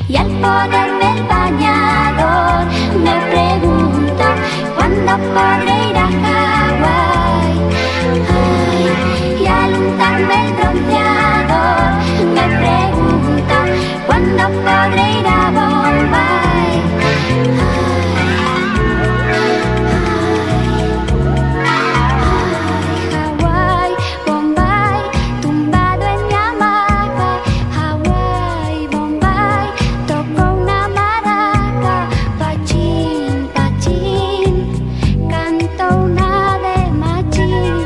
Y al ponerme el bañador me pregunto cuándo podré ir a Hawái. Ay, y al untarme el bronceador me pregunto cuándo podré ir a Bombay. Hawái, Bombay, tumbado en mi hamaca. Hawái, Bombay, toco una maraca. Pachín, pachín, canto una de machín.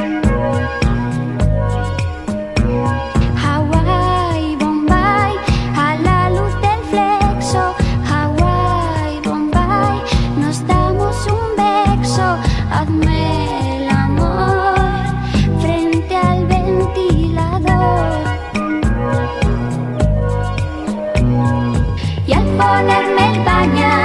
Hawái, Bombay, a la luz del flexo. Hawái, Bombay, nos damos un beso. Hazme el amor frente al ventilador. Y al ponerme el bañador